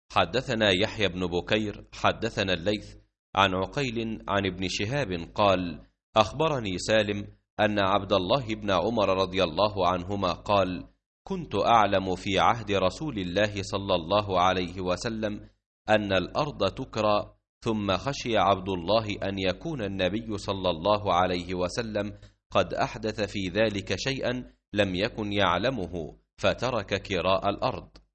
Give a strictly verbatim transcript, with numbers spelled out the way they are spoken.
حدثنا يحيى بن بكير حدثنا الليث عن عقيل عن ابن شهاب قال أخبرني سالم أن عبد الله بن عمر رضي الله عنهما قال كنت أعلم في عهد رسول الله صلى الله عليه وسلم أن الأرض تكرى، ثم خشي عبد الله أن يكون النبي صلى الله عليه وسلم قد أحدث في ذلك شيئا لم يكن يعلمه فترك كراء الأرض.